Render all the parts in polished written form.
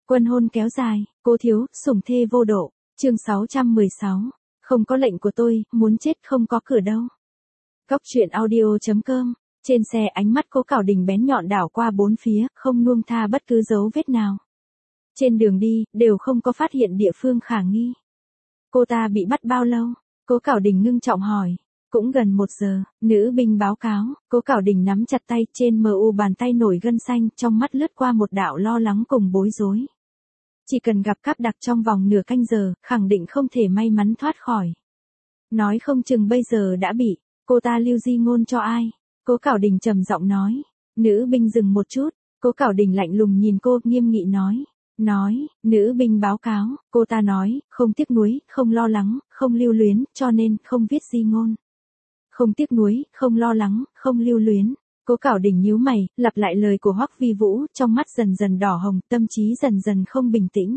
Quân hôn kéo dài, cố thiếu, sủng thê vô độ. Chương 616. Không có lệnh của tôi, muốn chết không có cửa đâu. Góc truyện audio.com. Trên xe ánh mắt Cố Cảo Đình bén nhọn đảo qua bốn phía, không nuông tha bất cứ dấu vết nào. Trên đường đi, đều không có phát hiện địa phương khả nghi. Cô ta bị bắt bao lâu? Cố Cảo Đình ngưng trọng hỏi. Cũng gần 1 giờ, nữ binh báo cáo. Cố Cảo Đình nắm chặt tay, trên mu bàn tay nổi gân xanh, trong mắt lướt qua một đạo lo lắng cùng bối rối. Chỉ cần gặp cáp đặc trong vòng nửa canh giờ, khẳng định không thể may mắn thoát khỏi. Nói không chừng bây giờ đã bị cô ta lưu di ngôn cho ai? Cố Cảo Đình trầm giọng nói. Nữ binh dừng một chút, Cố Cảo Đình lạnh lùng nhìn cô, nghiêm nghị nói. Nữ binh báo cáo, cô ta nói, không tiếc nuối, không lo lắng, không lưu luyến, cho nên không viết di ngôn. Không tiếc nuối, không lo lắng, không lưu luyến. Cố Cảo Đình nhíu mày, lặp lại lời của Hoắc Vi Vũ, trong mắt dần dần đỏ hồng, tâm trí dần dần không bình tĩnh.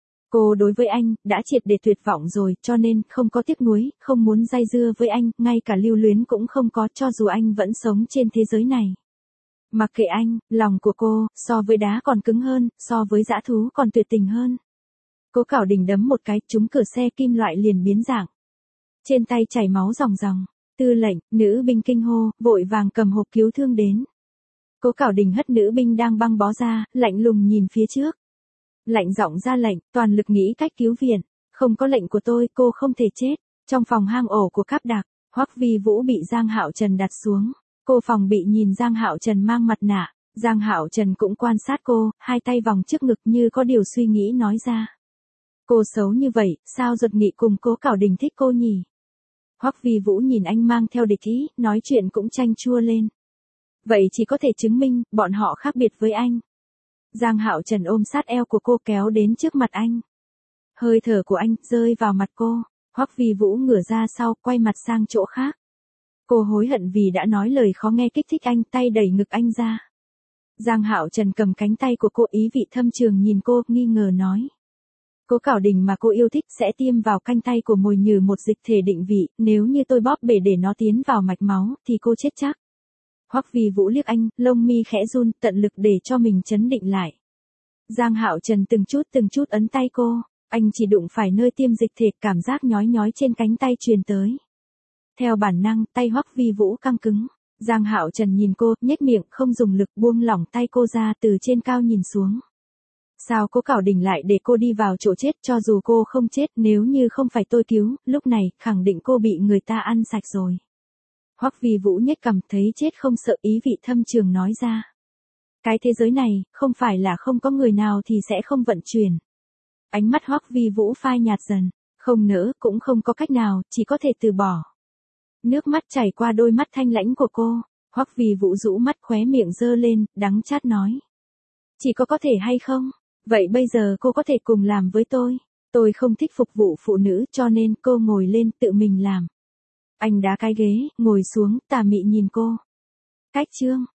Cô đối với anh, đã triệt để tuyệt vọng rồi, cho nên, không có tiếc nuối, không muốn dây dưa với anh, ngay cả lưu luyến cũng không có, cho dù anh vẫn sống trên thế giới này. Mặc kệ anh, lòng của cô, so với đá còn cứng hơn, so với dã thú còn tuyệt tình hơn. Cố Cảo Đình đấm một cái, trúng cửa xe kim loại liền biến dạng. Trên tay chảy máu ròng ròng. Tư lệnh, nữ binh kinh hô, vội vàng cầm hộp cứu thương đến. Cố Cảo Đình hất nữ binh đang băng bó ra, lạnh lùng nhìn phía trước. Lạnh giọng ra lệnh, toàn lực nghĩ cách cứu viện. Không có lệnh của tôi, cô không thể chết. Trong phòng hang ổ của cáp đặc, Hoắc Vi Vũ bị Giang Hạo Trần đặt xuống. Cô phòng bị nhìn Giang Hạo Trần mang mặt nạ. Giang Hạo Trần cũng quan sát cô, hai tay vòng trước ngực như có điều suy nghĩ nói ra. Cô xấu như vậy, sao Duật Nghị cùng Cố Cảo Đình thích cô nhỉ? Hoắc Vi Vũ nhìn anh mang theo địch ý, nói chuyện cũng chanh chua lên. Vậy chỉ có thể chứng minh, bọn họ khác biệt với anh. Giang Hạo Trần ôm sát eo của cô kéo đến trước mặt anh. Hơi thở của anh rơi vào mặt cô. Hoắc Vi Vũ ngửa ra sau, quay mặt sang chỗ khác. Cô hối hận vì đã nói lời khó nghe kích thích anh, tay đẩy ngực anh ra. Giang Hạo Trần cầm cánh tay của cô, ý vị thâm trường nhìn cô, nghi ngờ nói. Cố Cảo Đình mà cô yêu thích sẽ tiêm vào canh tay của mồi nhử một dịch thể định vị, nếu như tôi bóp bể để nó tiến vào mạch máu, thì cô chết chắc. Hoắc Vi Vũ liếc anh, lông mi khẽ run, tận lực để cho mình trấn định lại. Giang Hạo Trần từng chút ấn tay cô, anh chỉ đụng phải nơi tiêm dịch thể, cảm giác nhói nhói trên cánh tay truyền tới. Theo bản năng, tay Hoắc Vi Vũ căng cứng. Giang Hạo Trần nhìn cô, nhếch miệng, không dùng lực, buông lỏng tay cô ra, từ trên cao nhìn xuống. Sao Cố Cảo Đình lại để cô đi vào chỗ chết, cho dù cô không chết, nếu như không phải tôi cứu, lúc này, khẳng định cô bị người ta ăn sạch rồi. Hoắc Vi Vũ nhếch cằm, thấy chết không sợ, ý vị thâm trường nói ra. Cái thế giới này, không phải là không có người nào thì sẽ không vận chuyển. Ánh mắt Hoắc Vi Vũ phai nhạt dần, không nỡ, cũng không có cách nào, chỉ có thể từ bỏ. Nước mắt chảy qua đôi mắt thanh lãnh của cô, Hoắc Vi Vũ rũ mắt, khóe miệng giơ lên, đắng chát nói. Chỉ có thể hay không? Vậy bây giờ cô có thể cùng làm với tôi. Tôi không thích phục vụ phụ nữ, cho nên cô ngồi lên tự mình làm. Anh đá cái ghế, ngồi xuống, tà mị nhìn cô. Cách chương.